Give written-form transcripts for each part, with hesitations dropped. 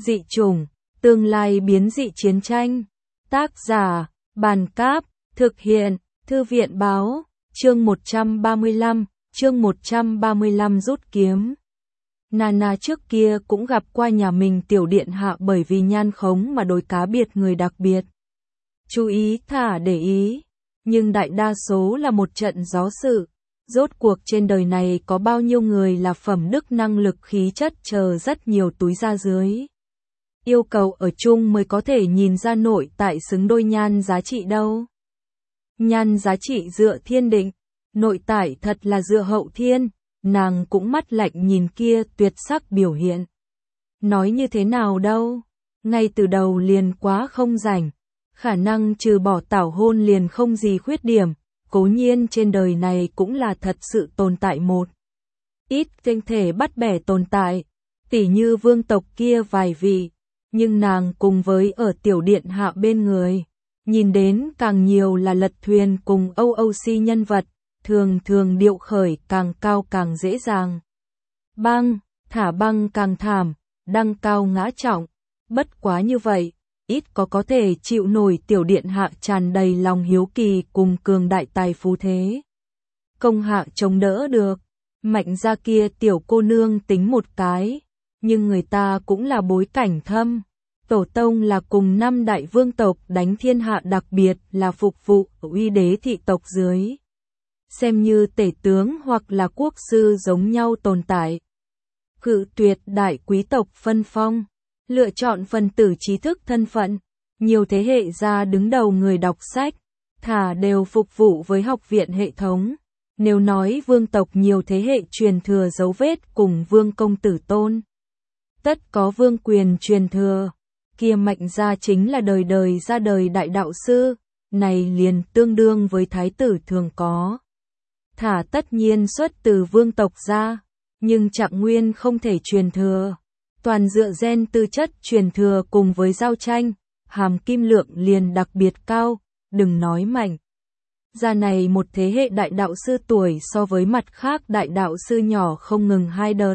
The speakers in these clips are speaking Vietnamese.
Dị chủng, tương lai biến dị chiến tranh. Tác giả, Bàn Cáp, thực hiện, Thư viện Báo, chương 135 rút kiếm. Nana trước kia cũng gặp qua nhà mình tiểu điện hạ bởi vì nhan khống mà đối cá biệt người đặc biệt. Chú ý thả để ý, nhưng đại đa số là một trận gió sự. Rốt cuộc trên đời này có bao nhiêu người là phẩm đức năng lực khí chất chờ rất nhiều túi ra dưới. Yêu cầu ở chung mới có thể nhìn ra nội tại xứng đôi nhan giá trị đâu. Nhan giá trị dựa thiên định, nội tại thật là dựa hậu thiên, nàng cũng mắt lạnh nhìn kia tuyệt sắc biểu hiện. Nói như thế nào đâu, ngay từ đầu liền quá không rảnh, khả năng trừ bỏ tảo hôn liền không gì khuyết điểm, cố nhiên trên đời này cũng là thật sự tồn tại một ít tinh thể bắt bẻ tồn tại, tỉ như vương tộc kia vài vị, nhưng nàng cùng với ở tiểu điện hạ bên người, nhìn đến càng nhiều là lật thuyền cùng OOC nhân vật, thường thường điệu khởi càng cao càng dễ dàng. Băng, thả băng càng thảm, đăng cao ngã trọng, bất quá như vậy, ít có thể chịu nổi tiểu điện hạ tràn đầy lòng hiếu kỳ cùng cường đại tài phú thế. Công hạ chống đỡ được, mạnh ra kia tiểu cô nương tính một cái, nhưng người ta cũng là bối cảnh thâm. Tổ tông là cùng 5 đại vương tộc đánh thiên hạ, đặc biệt là phục vụ uy đế thị tộc dưới. Xem như tể tướng hoặc là quốc sư giống nhau tồn tại. Cự tuyệt đại quý tộc phân phong, lựa chọn phần tử trí thức thân phận, nhiều thế hệ ra đứng đầu người đọc sách, thả đều phục vụ với học viện hệ thống. Nếu nói vương tộc nhiều thế hệ truyền thừa dấu vết cùng vương công tử tôn, tất có vương quyền truyền thừa. Kia mạnh gia chính là đời đời ra đời đại đạo sư, này liền tương đương với thái tử thường có. Thả tất nhiên xuất từ vương tộc ra, nhưng Trạng Nguyên không thể truyền thừa. Toàn dựa gen tư chất truyền thừa cùng với giao tranh, hàm kim lượng liền đặc biệt cao, đừng nói mạnh. Gia này một thế hệ đại đạo sư tuổi so với mặt khác đại đạo sư nhỏ không ngừng 2 đợt.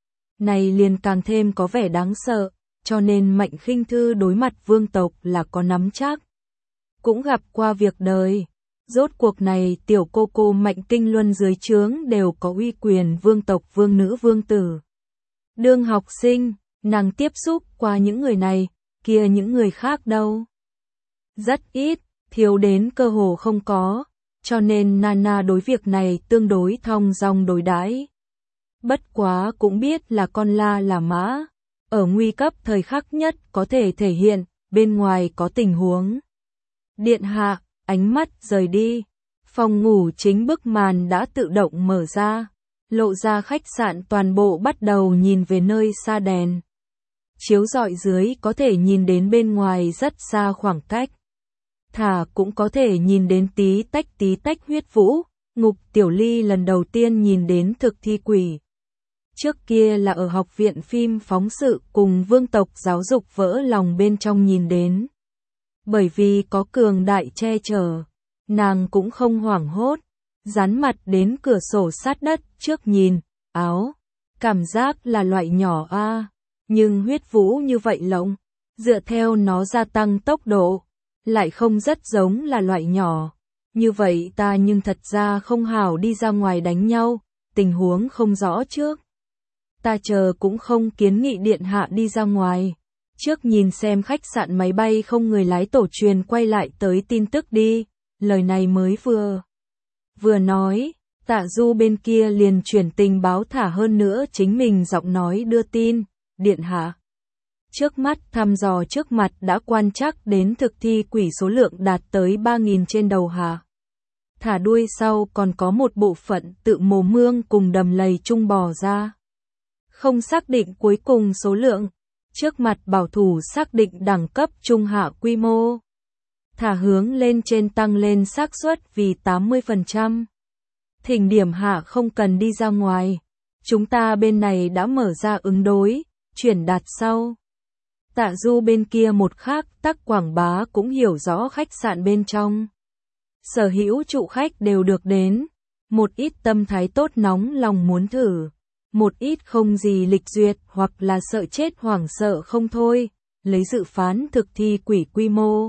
Này liền càng thêm có vẻ đáng sợ. Cho nên Mạnh Khinh Thư đối mặt vương tộc là có nắm chắc. Cũng gặp qua việc đời. Rốt cuộc này tiểu cô Mạnh Kinh Luân dưới trướng đều có uy quyền vương tộc vương nữ vương tử. Đương học sinh, nàng tiếp xúc qua những người này, kia những người khác đâu. Rất ít, thiếu đến cơ hồ không có, cho nên Nana đối việc này tương đối thong dong đối đãi. Bất quá cũng biết là con la là mã. Ở nguy cấp thời khắc nhất có thể thể hiện, bên ngoài có tình huống. Điện hạ, ánh mắt rời đi, phòng ngủ chính bức màn đã tự động mở ra, lộ ra khách sạn toàn bộ bắt đầu nhìn về nơi xa đèn. Chiếu rọi dưới có thể nhìn đến bên ngoài rất xa khoảng cách. Thả cũng có thể nhìn đến tí tách huyết vũ, Ngục Tiểu Ly lần đầu tiên nhìn đến thực thi quỷ. Trước kia là ở học viện phim phóng sự cùng vương tộc giáo dục vỡ lòng bên trong nhìn đến. Bởi vì có cường đại che chở, nàng cũng không hoảng hốt, dán mặt đến cửa sổ sát đất trước nhìn, áo. Cảm giác là loại nhỏ a, nhưng huyết vũ như vậy lộng, dựa theo nó gia tăng tốc độ, lại không rất giống là loại nhỏ. Như vậy ta nhưng thật ra không hảo đi ra ngoài đánh nhau, tình huống không rõ trước. Ta chờ cũng không kiến nghị điện hạ đi ra ngoài. Trước nhìn xem khách sạn máy bay không người lái tổ truyền quay lại tới tin tức đi. Lời này mới vừa nói, Tạ Du bên kia liền chuyển tình báo thả hơn nữa chính mình giọng nói đưa tin, điện hạ. Trước mắt thăm dò trước mặt đã quan trắc đến thực thi quỷ số lượng đạt tới 3.000 trên đầu hạ. Thả đuôi sau còn có một bộ phận tự mồ mương cùng đầm lầy chung bò ra. Không xác định cuối cùng số lượng, trước mặt bảo thủ xác định đẳng cấp trung hạ quy mô. Thả hướng lên trên tăng lên xác suất vì 80%. Thỉnh điểm hạ không cần đi ra ngoài. Chúng ta bên này đã mở ra ứng đối, chuyển đạt sau. Tạ Du bên kia một khác tắc quảng bá cũng hiểu rõ khách sạn bên trong. Sở hữu trụ khách đều được đến. Một ít tâm thái tốt nóng lòng muốn thử. Một ít không gì lịch duyệt hoặc là sợ chết hoảng sợ không thôi, lấy dự phán thực thi quỷ quy mô.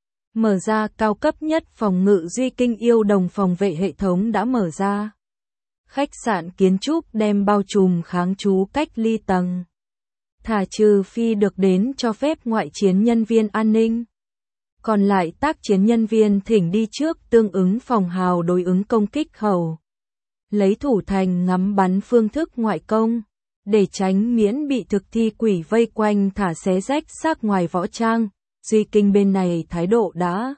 Mở ra cao cấp nhất phòng ngự Duy Kinh Yêu Đồng phòng vệ hệ thống đã mở ra. Khách sạn kiến trúc đem bao trùm kháng trú cách ly tầng. Thả trừ phi được đến cho phép ngoại chiến nhân viên an ninh. Còn lại tác chiến nhân viên thỉnh đi trước tương ứng phòng hào đối ứng công kích khẩu. Lấy thủ thành ngắm bắn phương thức ngoại công, để tránh miễn bị thực thi quỷ vây quanh thả xé rách xác ngoài võ trang. Duy Kinh bên này thái độ đã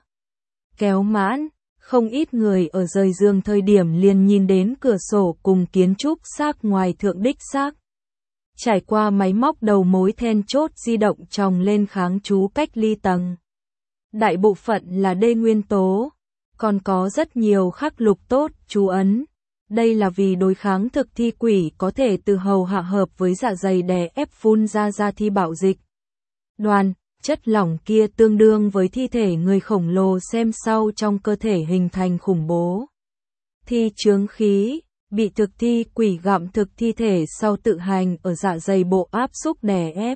kéo mãn, không ít người ở rời giường thời điểm liền nhìn đến cửa sổ cùng kiến trúc xác ngoài thượng đích xác. Trải qua máy móc đầu mối then chốt di động tròng lên kháng trú cách ly tầng. Đại bộ phận là đê nguyên tố, còn có rất nhiều khắc lục tốt, chú ấn. Đây là vì đối kháng thực thi quỷ có thể từ hầu hạ hợp với dạ dày đè ép phun ra thi bạo dịch. Đoàn, chất lỏng kia tương đương với thi thể người khổng lồ xem sau trong cơ thể hình thành khủng bố. Thi chướng khí, bị thực thi quỷ gặm thực thi thể sau tự hành ở dạ dày bộ áp xúc đè ép.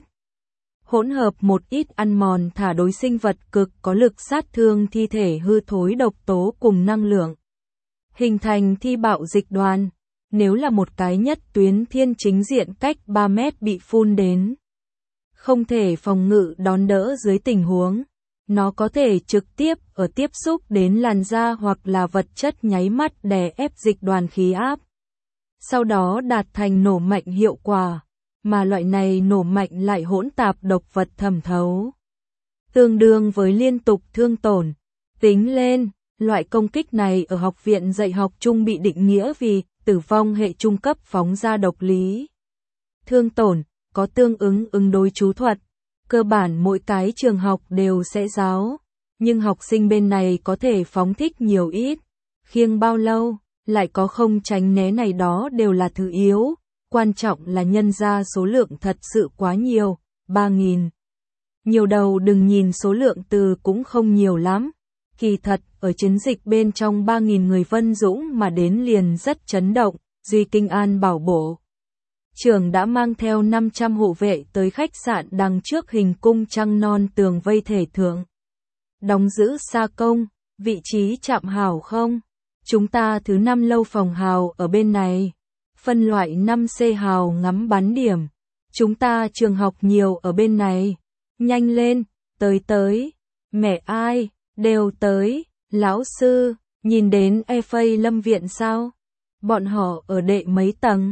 Hỗn hợp một ít ăn mòn thả đối sinh vật cực có lực sát thương thi thể hư thối độc tố cùng năng lượng. Hình thành thi bạo dịch đoàn, nếu là một cái nhất tuyến thiên chính diện cách 3 mét bị phun đến. Không thể phòng ngự đón đỡ dưới tình huống, nó có thể trực tiếp ở tiếp xúc đến làn da hoặc là vật chất nháy mắt đè ép dịch đoàn khí áp. Sau đó đạt thành nổ mạnh hiệu quả, mà loại này nổ mạnh lại hỗn tạp độc vật thẩm thấu. Tương đương với liên tục thương tổn. Tính lên, loại công kích này ở học viện dạy học trung bị định nghĩa vì tử vong hệ trung cấp phóng ra độc lý. Thương tổn, có tương ứng đối chú thuật. Cơ bản mỗi cái trường học đều sẽ giáo, nhưng học sinh bên này có thể phóng thích nhiều ít, khiêng bao lâu, lại có không tránh né này đó đều là thứ yếu. Quan trọng là nhân ra số lượng thật sự quá nhiều, 3.000. Nhiều đầu đừng nhìn số lượng từ cũng không nhiều lắm. Kỳ thật, ở chiến dịch bên trong 3.000 người Vân Dũng mà đến liền rất chấn động, Duy Kinh An bảo bộ. Trưởng đã mang theo 500 hộ vệ tới khách sạn đằng trước hình cung trăng non tường vây thể thượng. Đóng giữ xa công, vị trí chạm hào không? Chúng ta thứ 5 lâu phòng hào ở bên này. Phân loại 5C hào ngắm bắn điểm. Chúng ta trường học nhiều ở bên này. Nhanh lên, tới. Mẹ ai, đều tới. Lão sư, nhìn đến FA Lâm Viện sao? Bọn họ ở đệ mấy tầng?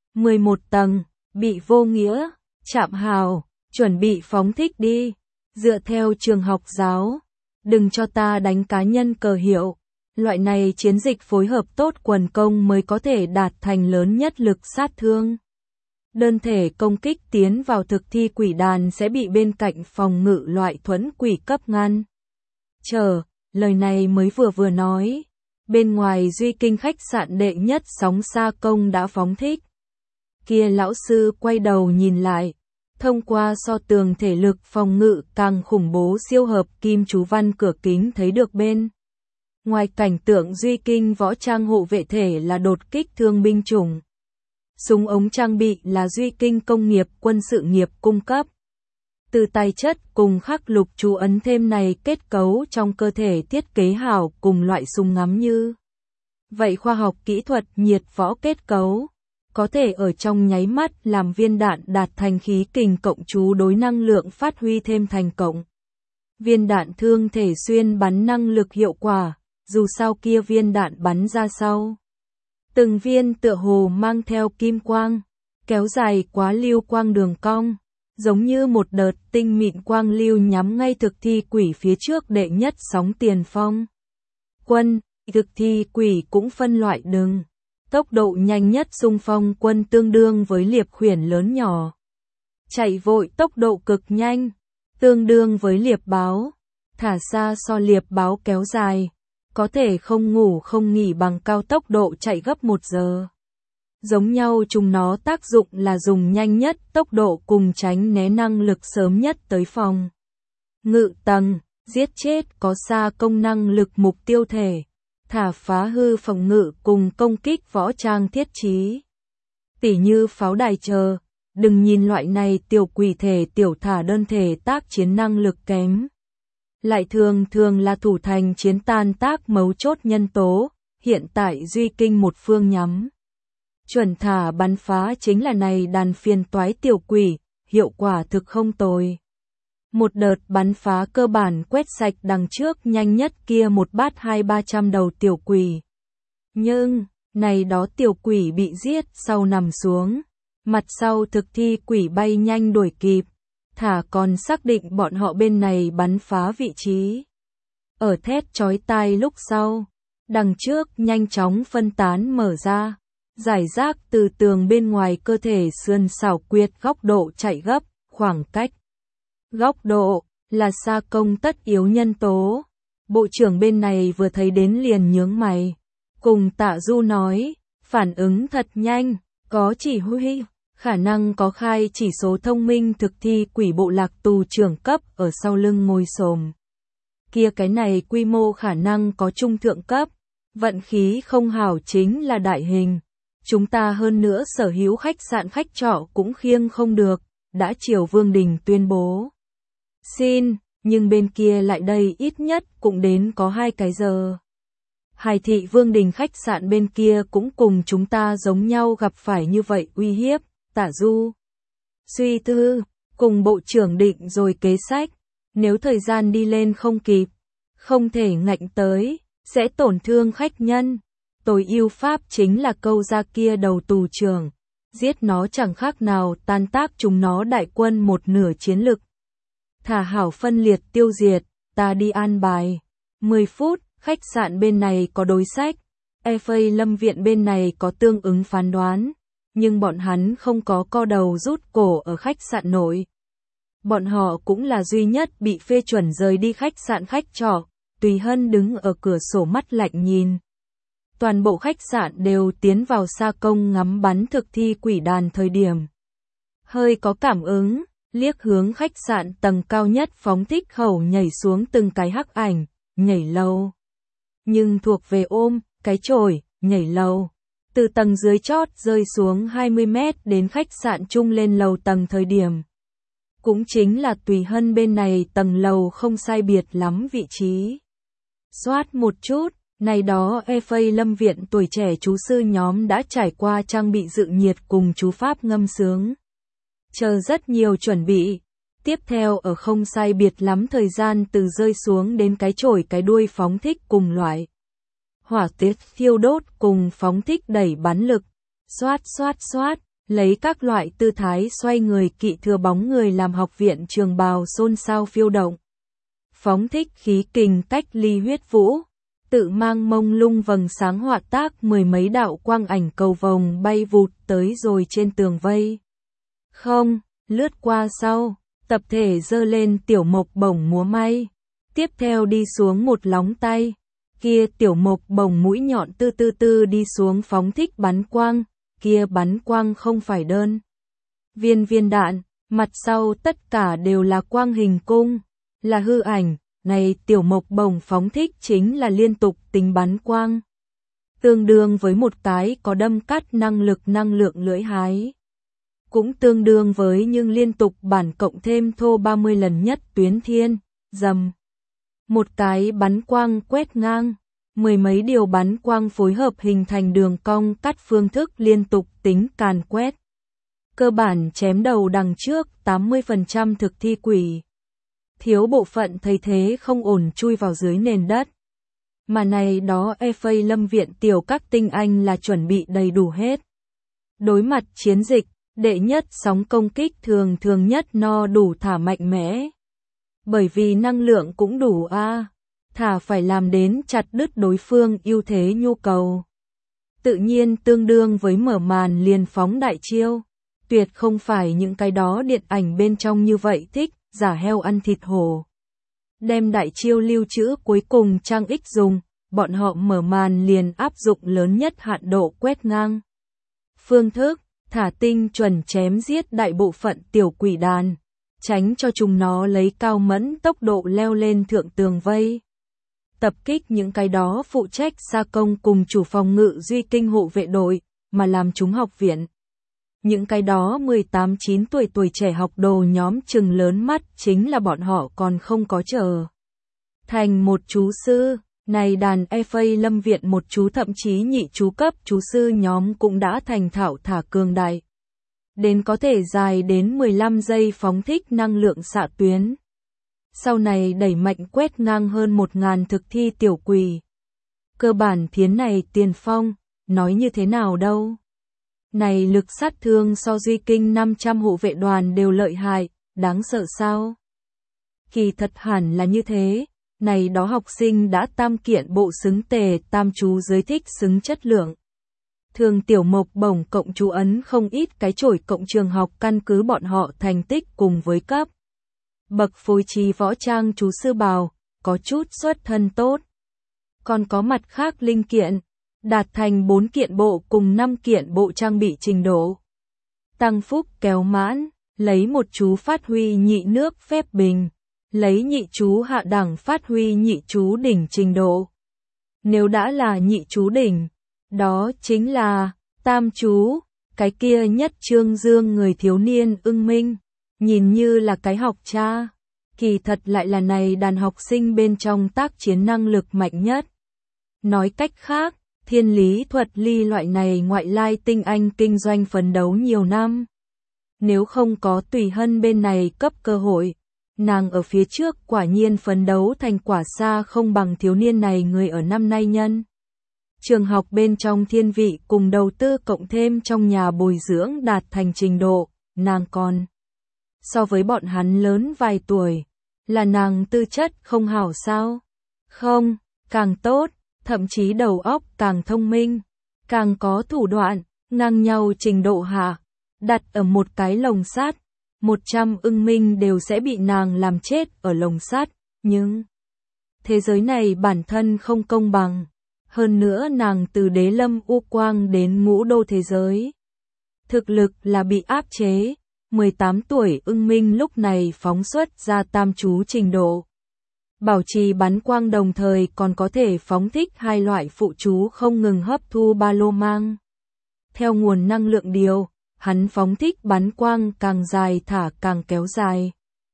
11 tầng, bị vô nghĩa. Chạm hào, chuẩn bị phóng thích đi. Dựa theo trường học giáo. Đừng cho ta đánh cá nhân cờ hiệu. Loại này chiến dịch phối hợp tốt quần công mới có thể đạt thành lớn nhất lực sát thương. Đơn thể công kích tiến vào thực thi quỷ đàn sẽ bị bên cạnh phòng ngự loại thuẫn quỷ cấp ngăn. Lời này mới vừa nói. Bên ngoài Duy Kinh khách sạn đệ nhất sóng xa công đã phóng thích. Kia lão sư quay đầu nhìn lại. Thông qua so tường thể lực phòng ngự càng khủng bố siêu hợp kim chú văn cửa kính thấy được bên. Ngoài cảnh tượng Duy Kinh võ trang hộ vệ thể là đột kích thương binh chủng. Súng ống trang bị là Duy Kinh công nghiệp quân sự nghiệp cung cấp. Từ tài chất cùng khắc lục chú ấn thêm này kết cấu trong cơ thể thiết kế hảo cùng loại súng ngắm như. Vậy khoa học kỹ thuật nhiệt võ kết cấu, có thể ở trong nháy mắt làm viên đạn đạt thành khí kình cộng chú đối năng lượng phát huy thêm thành cộng. Viên đạn thương thể xuyên bắn năng lực hiệu quả. Dù sao kia viên đạn bắn ra sau. Từng viên tựa hồ mang theo kim quang, kéo dài quá lưu quang đường cong, giống như một đợt tinh mịn quang lưu nhắm ngay thực thi quỷ phía trước đệ nhất sóng tiền phong. Quân, thực thi quỷ cũng phân loại đường. Tốc độ nhanh nhất xung phong quân tương đương với liệp khuyển lớn nhỏ. Chạy vội tốc độ cực nhanh, tương đương với liệp báo. Thả xa so liệp báo kéo dài. Có thể không ngủ không nghỉ bằng cao tốc độ chạy gấp 1 giờ. Giống nhau chúng nó tác dụng là dùng nhanh nhất tốc độ cùng tránh né năng lực sớm nhất tới phòng ngự tầng, giết chết có xa công năng lực mục tiêu thể, thả phá hư phòng ngự cùng công kích võ trang thiết trí. Tỉ như pháo đài chờ, đừng nhìn loại này tiểu quỷ thể tiểu thả đơn thể tác chiến năng lực kém. Lại thường thường là thủ thành chiến tan tác mấu chốt nhân tố, hiện tại Duy Kinh một phương nhắm. Chuẩn thả bắn phá chính là này đàn phiền toái tiểu quỷ, hiệu quả thực không tồi. Một đợt bắn phá cơ bản quét sạch đằng trước nhanh nhất kia một bát 200-300 đầu tiểu quỷ. Nhưng, này đó tiểu quỷ bị giết sau nằm xuống, mặt sau thực thi quỷ bay nhanh đuổi kịp, thả còn xác định bọn họ bên này bắn phá vị trí. Ở thét chói tai lúc sau, đằng trước nhanh chóng phân tán mở ra, giải rác từ tường bên ngoài cơ thể sườn xảo quyệt góc độ chạy gấp, khoảng cách. Góc độ là xa công tất yếu nhân tố. Bộ trưởng bên này vừa thấy đến liền nhướng mày. Cùng Tạ Du nói, phản ứng thật nhanh, có chỉ huy, khả năng có khai chỉ số thông minh thực thi quỷ bộ lạc tù trưởng cấp ở sau lưng ngồi xổm. Kia cái này quy mô khả năng có trung thượng cấp, vận khí không hảo chính là đại hình. Chúng ta hơn nữa sở hữu khách sạn khách trọ cũng khiêng không được, đã chiều Vương Đình tuyên bố. Xin, nhưng bên kia lại đây ít nhất cũng đến có 2 cái giờ. Hải thị Vương Đình khách sạn bên kia cũng cùng chúng ta giống nhau gặp phải như vậy uy hiếp, Tả Du. Suy tư, cùng bộ trưởng định rồi kế sách, nếu thời gian đi lên không kịp, không thể ngạnh tới, sẽ tổn thương khách nhân. Tối ưu pháp chính là câu ra kia đầu tù trưởng, giết nó chẳng khác nào tan tác chúng nó đại quân một nửa chiến lực. Thả hảo phân liệt tiêu diệt, ta đi an bài. 10 phút, khách sạn bên này có đối sách, FA Lâm Viện bên này có tương ứng phán đoán, nhưng bọn hắn không có co đầu rút cổ ở khách sạn nội. Bọn họ cũng là duy nhất bị phê chuẩn rời đi khách sạn khách trọ, Tùy Hân đứng ở cửa sổ mắt lạnh nhìn. Toàn bộ khách sạn đều tiến vào xa công ngắm bắn thực thi quỷ đàn thời điểm. Hơi có cảm ứng, liếc hướng khách sạn tầng cao nhất phóng thích khẩu nhảy xuống từng cái hắc ảnh, nhảy lâu. Nhưng thuộc về ôm, cái chổi, nhảy lâu. Từ tầng dưới chót rơi xuống 20 mét đến khách sạn chung lên lầu tầng thời điểm. Cũng chính là Tùy Hân bên này tầng lầu không sai biệt lắm vị trí. Xoát một chút, này đó FA Lâm Viện tuổi trẻ chú sư nhóm đã trải qua trang bị dự nhiệt cùng chú pháp ngâm sướng. Chờ rất nhiều chuẩn bị. Tiếp theo ở không sai biệt lắm thời gian từ rơi xuống đến cái chổi cái đuôi phóng thích cùng loại. Hỏa tiết thiêu đốt cùng phóng thích đẩy bắn lực. Xoát xoát xoát, lấy các loại tư thái xoay người kỵ thừa bóng người làm học viện trường bào xôn xao phiêu động. Phóng thích khí kình cách ly huyết vũ. Tự mang mông lung vầng sáng họa tác 10 mấy đạo quang ảnh cầu vồng bay vụt tới rồi trên tường vây. Không, lướt qua sau, tập thể giơ lên tiểu mộc bổng múa may. Tiếp theo đi xuống một lóng tay, kia tiểu mộc bổng mũi nhọn tư tư tư đi xuống phóng thích bắn quang, kia bắn quang không phải đơn. Viên đạn, mặt sau tất cả đều là quang hình cung, là hư ảnh. Này tiểu mộc bổng phóng thích chính là liên tục tính bắn quang. Tương đương với một cái có đâm cắt năng lượng lưỡi hái. Cũng tương đương với nhưng liên tục bản cộng thêm thô 30 lần nhất tuyến thiên, dầm. Một cái bắn quang quét ngang, 10 mấy điều bắn quang phối hợp hình thành đường cong cắt phương thức liên tục tính càn quét. Cơ bản chém đầu đằng trước 80% thực thi quỷ. Thiếu bộ phận thấy thế không ổn chui vào dưới nền đất. Mà này đó FA Lâm Viện tiểu các tinh anh là chuẩn bị đầy đủ hết. Đối mặt chiến dịch, đệ nhất sóng công kích thường nhất no đủ thả mạnh mẽ. Bởi vì năng lượng cũng đủ thả phải làm đến chặt đứt đối phương ưu thế nhu cầu. Tự nhiên tương đương với mở màn liền phóng đại chiêu. Tuyệt không phải những cái đó điện ảnh bên trong như vậy thích. Giả heo ăn thịt hổ. Đem đại chiêu lưu trữ cuối cùng trang ích dùng, bọn họ mở màn liền áp dụng lớn nhất hạn độ quét ngang. Phương thức, thả tinh chuẩn chém giết đại bộ phận tiểu quỷ đàn, tránh cho chúng nó lấy cao mẫn tốc độ leo lên thượng tường vây. Tập kích những cái đó phụ trách gia công cùng chủ phòng ngự Duy Kinh hộ vệ đội, mà làm chúng học viện. Những cái đó 18-9 tuổi trẻ học đồ nhóm trừng lớn mắt chính là bọn họ còn không có trở thành một chú sư. Này đàn FA Lâm Viện một chú thậm chí nhị chú cấp chú sư nhóm cũng đã thành thạo thả cường đại. Đến có thể dài đến 15 giây phóng thích năng lượng xạ tuyến. Sau này đẩy mạnh quét ngang hơn 1.000 thực thi tiểu quỷ. Cơ bản thiến này tiền phong, nói như thế nào đâu. Này lực sát thương so Duy Kinh 500 hộ vệ đoàn đều lợi hại, đáng sợ sao? Kỳ thật hẳn là như thế. Này đó học sinh đã tam kiện bộ xứng tề tam chú giới thích xứng chất lượng. Thường tiểu mộc bổng cộng chú ấn không ít cái chổi cộng trường học căn cứ bọn họ thành tích cùng với cấp. Bậc phối trí võ trang chú sư bào, có chút xuất thân tốt. Còn có mặt khác linh kiện, đạt thành 4 kiện bộ cùng 5 kiện bộ trang bị trình độ. Tăng phúc kéo mãn, lấy một chú phát huy nhị nước phép bình. Lấy nhị chú hạ đẳng phát huy nhị chú đỉnh trình độ. Nếu đã là nhị chú đỉnh, đó chính là tam chú, cái kia nhất trương dương người thiếu niên ưng minh, nhìn như là cái học cha, kỳ thật lại là này đàn học sinh bên trong tác chiến năng lực mạnh nhất. Nói cách khác, thiên lý thuật ly loại này ngoại lai tinh anh kinh doanh phấn đấu nhiều năm. Nếu không có Tùy Hân bên này cấp cơ hội, nàng ở phía trước quả nhiên phấn đấu thành quả xa không bằng thiếu niên này người ở năm nay nhân. Trường học bên trong thiên vị cùng đầu tư cộng thêm trong nhà bồi dưỡng đạt thành trình độ, nàng còn. So với bọn hắn lớn vài tuổi, là nàng tư chất không hảo sao? Không, càng tốt, thậm chí đầu óc càng thông minh, càng có thủ đoạn, ngang nhau trình độ hạ, đặt ở một cái lồng sắt. 100 ưng minh đều sẽ bị nàng làm chết ở lồng sắt, nhưng thế giới này bản thân không công bằng. Hơn nữa nàng từ đế lâm u quang đến ngũ đô thế giới. Thực lực là bị áp chế, 18 tuổi ưng minh lúc này phóng xuất ra tam chú trình độ. Bảo trì bắn quang đồng thời còn có thể phóng thích hai loại phụ chú không ngừng hấp thu ba lô mang. Theo nguồn năng lượng điều, hắn phóng thích bắn quang càng dài thả càng kéo dài.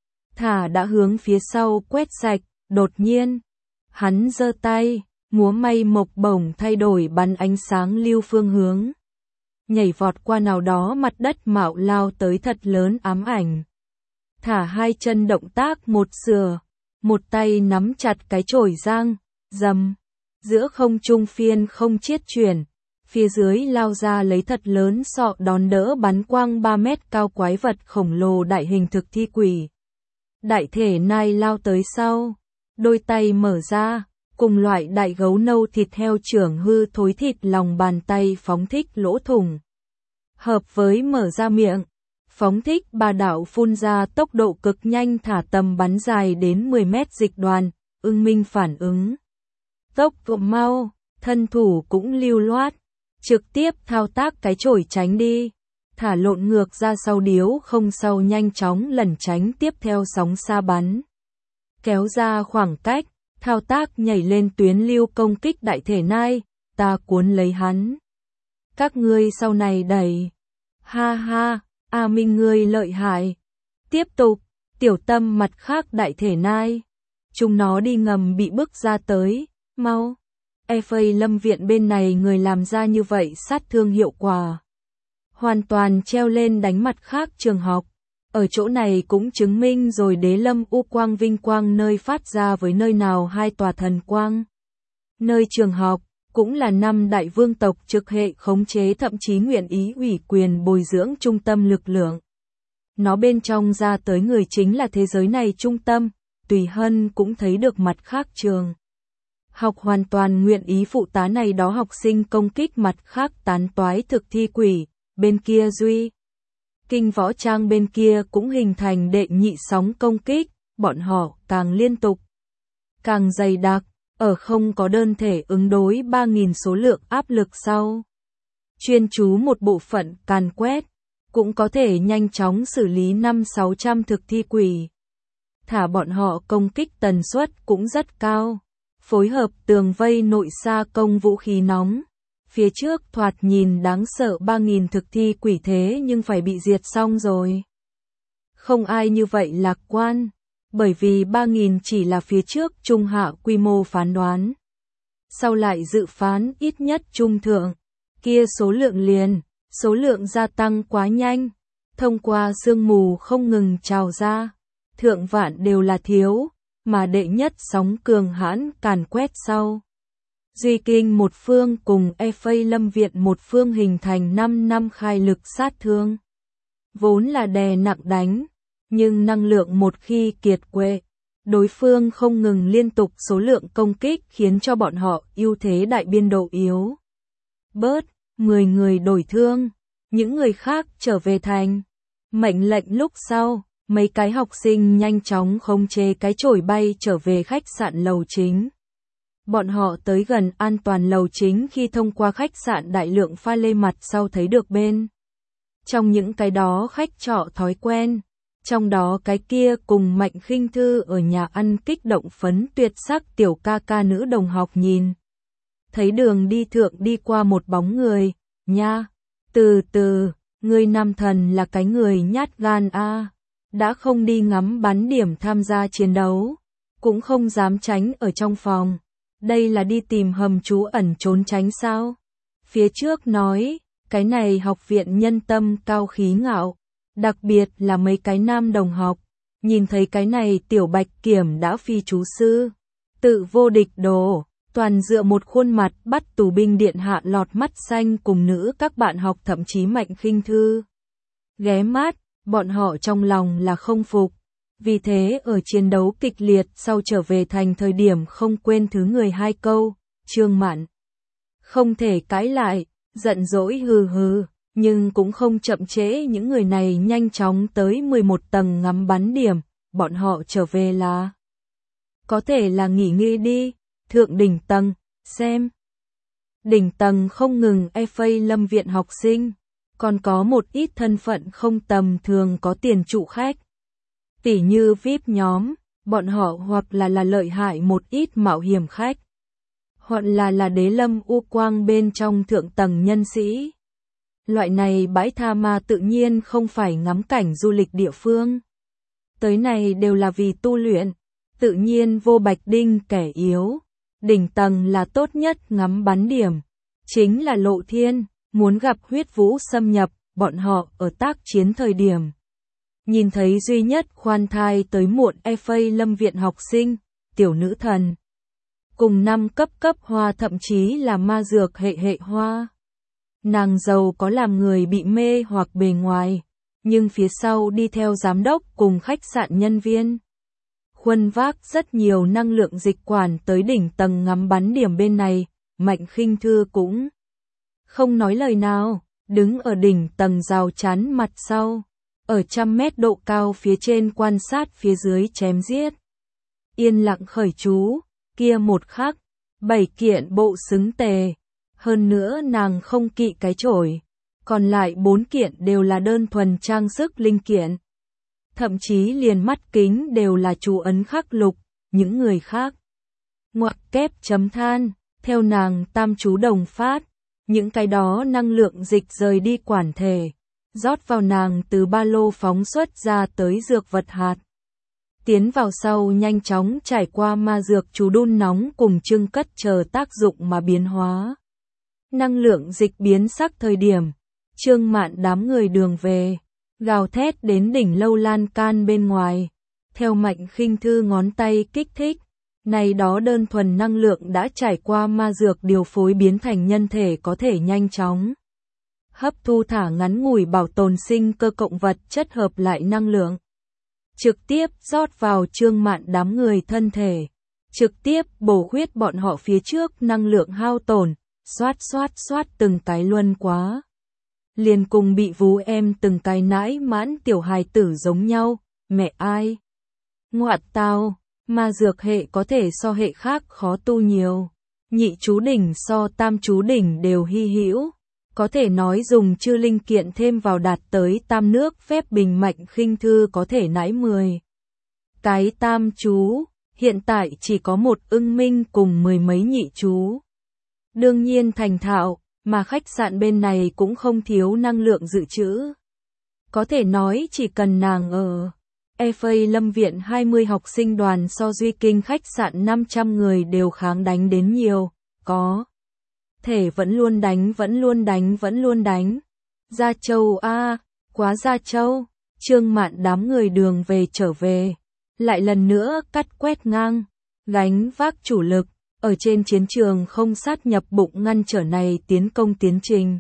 Thả đã hướng phía sau quét sạch, đột nhiên. Hắn giơ tay, múa may mộc bổng thay đổi bắn ánh sáng lưu phương hướng. Nhảy vọt qua nào đó mặt đất mạo lao tới thật lớn ám ảnh. Thả hai chân động tác một sửa, một tay nắm chặt cái chổi giang, dầm. Giữa không trung phiên không chiết chuyển. Phía dưới lao ra lấy thật lớn sọ đón đỡ bắn quang 3 mét cao quái vật khổng lồ đại hình thực thi quỷ. Đại thể nai lao tới sau, đôi tay mở ra, cùng loại đại gấu nâu thịt heo trưởng hư thối thịt lòng bàn tay phóng thích lỗ thủng. Hợp với mở ra miệng, phóng thích ba đạo phun ra tốc độ cực nhanh thả tầm bắn dài đến 10 mét dịch đoàn, ưng minh phản ứng. Tốc độ mau, thân thủ cũng lưu loát. Trực tiếp thao tác cái chổi tránh đi, thả lộn ngược ra sau điếu không sau nhanh chóng lẩn tránh tiếp theo sóng xa bắn. Kéo ra khoảng cách, thao tác nhảy lên tuyến lưu công kích đại thể nai, ta cuốn lấy hắn. Các ngươi sau này đẩy. Ha ha, A Minh ngươi lợi hại. Tiếp tục, tiểu tâm mặt khác đại thể nai. Chúng nó đi ngầm bị bức ra tới, mau. FA Lâm Viện bên này người làm ra như vậy sát thương hiệu quả. Hoàn toàn treo lên đánh mặt khác trường học. Ở chỗ này cũng chứng minh rồi đế lâm u quang vinh quang nơi phát ra với nơi nào hai tòa thần quang. Nơi trường học, cũng là 5 đại vương tộc trực hệ khống chế thậm chí nguyện ý ủy quyền bồi dưỡng trung tâm lực lượng. Nó bên trong ra tới người chính là thế giới này trung tâm, Tùy Hân cũng thấy được mặt khác trường. Học hoàn toàn nguyện ý phụ tá này đó học sinh công kích mặt khác tán toái thực thi quỷ, bên kia Duy. Kinh võ trang bên kia cũng hình thành đệ nhị sóng công kích, bọn họ càng liên tục, càng dày đặc, ở không có đơn thể ứng đối 3.000 số lượng áp lực sau. Chuyên chú một bộ phận càn quét, cũng có thể nhanh chóng xử lý 500-600 thực thi quỷ. Thả bọn họ công kích tần suất cũng rất cao. Phối hợp tường vây nội xa công vũ khí nóng, Phía trước thoạt nhìn đáng sợ 3.000 thực thi quỷ thế nhưng phải bị diệt xong rồi. Không ai như vậy lạc quan, bởi vì 3.000 chỉ là phía trước trung hạ quy mô phán đoán. Sau lại dự phán ít nhất trung thượng, kia số lượng gia tăng quá nhanh, thông qua sương mù không ngừng trào ra, thượng vạn đều là thiếu, mà đệ nhất sóng cường hãn càn quét sau. Duy Kinh một phương cùng FA Lâm Viện một phương hình thành 5 năm khai lực sát thương. Vốn là đè nặng đánh, nhưng năng lượng một khi kiệt quệ, đối phương không ngừng liên tục số lượng công kích khiến cho bọn họ ưu thế đại biên độ yếu. Bớt, 10 người đổi thương, những người khác trở về thành. Mệnh lệnh lúc sau, mấy cái học sinh nhanh chóng khống chế cái chổi bay trở về khách sạn lầu chính. Bọn họ tới gần an toàn lầu chính khi thông qua khách sạn đại lượng pha lê mặt sau thấy được bên. Trong những cái đó khách trọ thói quen, trong đó cái kia cùng Mạnh Khinh Thư ở nhà ăn kích động phấn tuyệt sắc tiểu ca ca nữ đồng học nhìn. Thấy đường đi thượng đi qua một bóng người, nha, từ từ, người nam thần là cái người nhát gan a, đã không đi ngắm bắn điểm tham gia chiến đấu, cũng không dám tránh ở trong phòng. Đây là đi tìm hầm trú ẩn trốn tránh sao? Phía trước nói, cái này học viện nhân tâm cao khí ngạo, đặc biệt là mấy cái nam đồng học, nhìn thấy cái này tiểu bạch kiểm đã phi chú sư, tự vô địch đồ, toàn dựa một khuôn mặt bắt tù binh điện hạ lọt mắt xanh cùng nữ các bạn học thậm chí Mạnh Khinh Thư. Ghé mắt, bọn họ trong lòng là không phục. Vì thế ở chiến đấu kịch liệt sau trở về thành thời điểm không quên thứ người hai câu, Trương Mạn. Không thể cãi lại, giận dỗi hừ hừ, nhưng cũng không chậm trễ những người này nhanh chóng tới 11 tầng ngắm bắn điểm, bọn họ trở về là. Có thể là nghỉ ngơi đi, thượng đỉnh tầng, xem. Đỉnh tầng không ngừng FA Lâm Viện học sinh, còn có một ít thân phận không tầm thường có tiền trụ khách. Tỉ như VIP nhóm, bọn họ hoặc là lợi hại một ít mạo hiểm khách, hoặc là đế lâm u quang bên trong thượng tầng nhân sĩ. Loại này bãi tha ma tự nhiên không phải ngắm cảnh du lịch địa phương. Tới này đều là vì tu luyện, tự nhiên vô Bạch Đinh kẻ yếu. Đỉnh tầng là tốt nhất ngắm bắn điểm, chính là Lộ Thiên, muốn gặp huyết vũ xâm nhập, bọn họ ở tác chiến thời điểm. Nhìn thấy duy nhất khoan thai tới muộn FA Lâm Viện học sinh, tiểu nữ thần. Cùng 5 cấp hoa thậm chí là ma dược hệ hoa. Nàng giàu có làm người bị mê hoặc bề ngoài, nhưng phía sau đi theo giám đốc cùng khách sạn nhân viên. Khuân vác rất nhiều năng lượng dịch quản tới đỉnh tầng ngắm bắn điểm bên này, Mạnh Khinh Thư cũng không nói lời nào, đứng ở đỉnh tầng rào chắn mặt sau. Ở 100 mét độ cao phía trên quan sát phía dưới chém giết. Yên lặng khởi chú, kia một khắc, 7 kiện bộ xứng tề. Hơn nữa nàng không kỵ cái chổi, còn lại 4 kiện đều là đơn thuần trang sức linh kiện. Thậm chí liền mắt kính đều là chú ấn khắc lục, những người khác. Ngoặc kép chấm than, theo nàng tam chú đồng phát, những cái đó năng lượng dịch rời đi quản thể. Rót vào nàng từ ba lô phóng xuất ra tới dược vật hạt. Tiến vào sau nhanh chóng trải qua ma dược chú đun nóng cùng trưng cất chờ tác dụng mà biến hóa. Năng lượng dịch biến sắc thời điểm, Trương Mạn đám người đường về, gào thét đến đỉnh lâu lan can bên ngoài. Theo Mạnh Khinh Thư ngón tay kích thích, này đó đơn thuần năng lượng đã trải qua ma dược điều phối biến thành nhân thể có thể nhanh chóng hấp thu thả ngắn ngủi bảo tồn sinh cơ cộng vật chất hợp lại năng lượng. Trực tiếp rót vào Trương Mạn đám người thân thể. Trực tiếp bổ khuyết bọn họ phía trước năng lượng hao tổn, xoát từng cái luân quá. Liền cùng bị vú em từng cái nãi mãn tiểu hài tử giống nhau, mẹ ai? Ngoạn tao, ma dược hệ có thể so hệ khác khó tu nhiều. Nhị chú đỉnh so tam chú đỉnh đều hy hữu. Có thể nói dùng chư linh kiện thêm vào đạt tới tam nước phép bình Mạnh Khinh Thư có thể nãi 10. Cái tam chú, hiện tại chỉ có một ưng minh cùng 10 mấy nhị chú. Đương nhiên thành thạo, Mà khách sạn bên này cũng không thiếu năng lượng dự trữ. Có thể nói chỉ cần nàng ở FA Lâm Viện 20 học sinh đoàn so Duy Kinh khách sạn 500 người đều kháng đánh đến nhiều, có thể vẫn luôn đánh. Gia Châu a, quá Gia Châu, Trương Mạn đám người đường về trở về, lại lần nữa cắt quét ngang, gánh vác chủ lực, ở trên chiến trường không sát nhập bụng ngăn trở này tiến công tiến trình.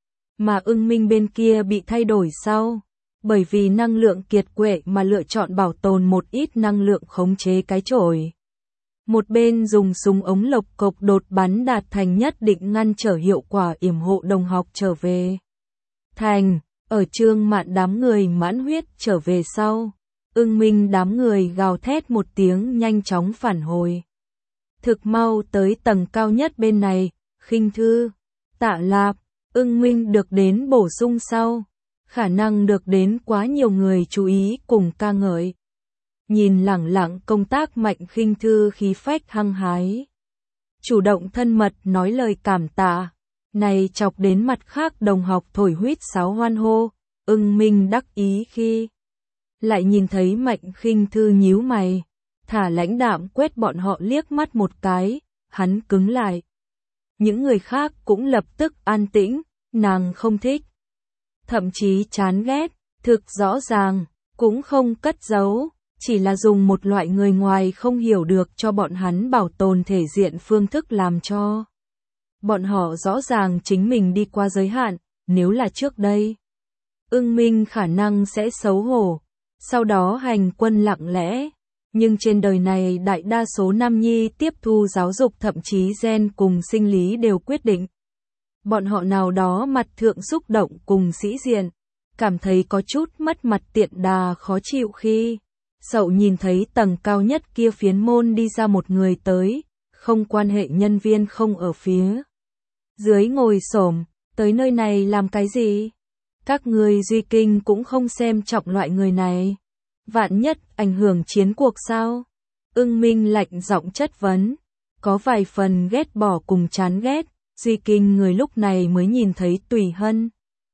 Mà Ưng Minh bên kia bị thay đổi sau, bởi vì năng lượng kiệt quệ mà lựa chọn bảo tồn một ít năng lượng khống chế cái chổi. Một bên dùng súng ống lộc cộc đột bắn đạt thành nhất định ngăn trở hiệu quả yểm hộ đồng học trở về. Thành, ở Trương Mạn đám người mãn huyết trở về sau, Ưng Minh đám người gào thét một tiếng nhanh chóng phản hồi. Thực mau tới tầng cao nhất bên này, Khinh Thư, Tạ Lạp, Ưng Minh được đến bổ sung sau, khả năng được đến quá nhiều người chú ý cùng ca ngợi. Nhìn lẳng lặng công tác Mạnh Khinh Thư khí phách hăng hái, chủ động thân mật nói lời cảm tạ, này chọc đến mặt khác đồng học thổi huýt sáo hoan hô. Ưng Minh đắc ý khi lại nhìn thấy Mạnh Khinh Thư nhíu mày, thả lãnh đạm quét bọn họ liếc mắt một cái, hắn cứng lại. Những người khác cũng lập tức an tĩnh, nàng không thích, thậm chí chán ghét, thực rõ ràng, cũng không cất giấu, chỉ là dùng một loại người ngoài không hiểu được cho bọn hắn bảo tồn thể diện phương thức làm cho bọn họ rõ ràng chính mình đi qua giới hạn, nếu là trước đây. Ưng Minh khả năng sẽ xấu hổ, sau đó hành quân lặng lẽ, nhưng trên đời này đại đa số nam nhi tiếp thu giáo dục thậm chí gen cùng sinh lý đều quyết định. Bọn họ nào đó mặt thượng xúc động cùng sĩ diện, cảm thấy có chút mất mặt tiện đà khó chịu khi Sậu nhìn thấy tầng cao nhất kia phiến môn đi ra một người tới, không quan hệ nhân viên không ở phía dưới ngồi xổm, tới nơi này làm cái gì? Các người Duy Kinh cũng không xem trọng loại người này. Vạn nhất ảnh hưởng chiến cuộc sao? Ưng Minh lạnh giọng chất vấn, có vài phần ghét bỏ cùng chán ghét. Duy Kinh người lúc này mới nhìn thấy Tùy Hân.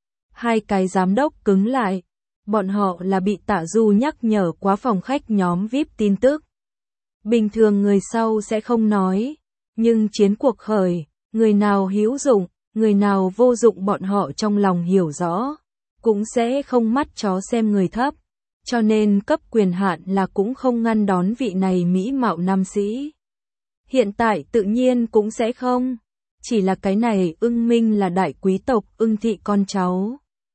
Hai cái giám đốc cứng lại, bọn họ là bị Tạ Du nhắc nhở quá phòng khách nhóm VIP tin tức. Bình thường người sau sẽ không nói, nhưng chiến cuộc khởi, người nào hữu dụng, người nào vô dụng bọn họ trong lòng hiểu rõ, cũng sẽ không mắt chó xem người thấp, cho nên cấp quyền hạn là cũng không ngăn đón vị này mỹ mạo nam sĩ. Hiện tại tự nhiên cũng sẽ không. Chỉ là cái này Ưng Minh là đại quý tộc Ưng thị con cháu.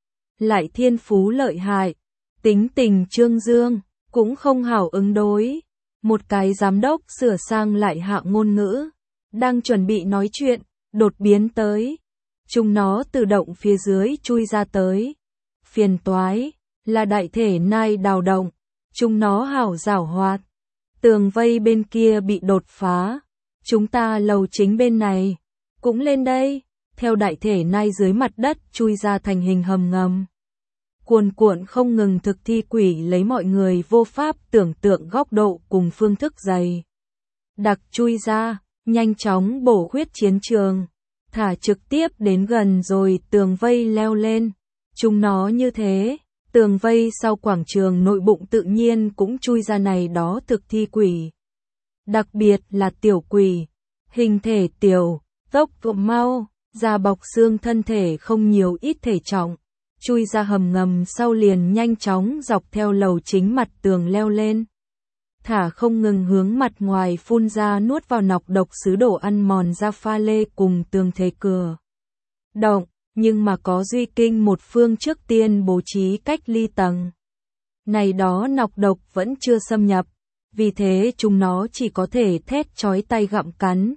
Lại thiên phú lợi hại, tính tình trương dương, cũng không hảo ứng đối. Một cái giám đốc sửa sang lại hạ ngôn ngữ, đang chuẩn bị nói chuyện, đột biến tới. Chúng nó tự động phía dưới chui ra tới. Phiền toái, là đại thể nai đào động, chúng nó hảo giảo hoạt. Tường vây bên kia bị đột phá, chúng ta lầu chính bên này cũng lên đây, theo đại thể nai dưới mặt đất chui ra thành hình hầm ngầm. Cuồn cuộn không ngừng thực thi quỷ lấy mọi người vô pháp tưởng tượng góc độ cùng phương thức dày đặc chui ra, nhanh chóng bổ khuyết chiến trường, thả trực tiếp đến gần rồi tường vây leo lên. Chúng nó như thế, tường vây sau quảng trường nội bụng tự nhiên cũng chui ra này đó thực thi quỷ. Đặc biệt là tiểu quỷ, hình thể tiểu, tốc độ mau, da bọc xương thân thể không nhiều ít thể trọng, chui ra hầm ngầm sau liền nhanh chóng dọc theo lầu chính mặt tường leo lên. Thả không ngừng hướng mặt ngoài phun ra nuốt vào nọc độc sứ đổ ăn mòn ra pha lê cùng tường thế cửa động, nhưng mà có Duy Kinh một phương trước tiên bố trí cách ly tầng. Này đó nọc độc vẫn chưa xâm nhập, vì thế chúng nó chỉ có thể thét chói tay gặm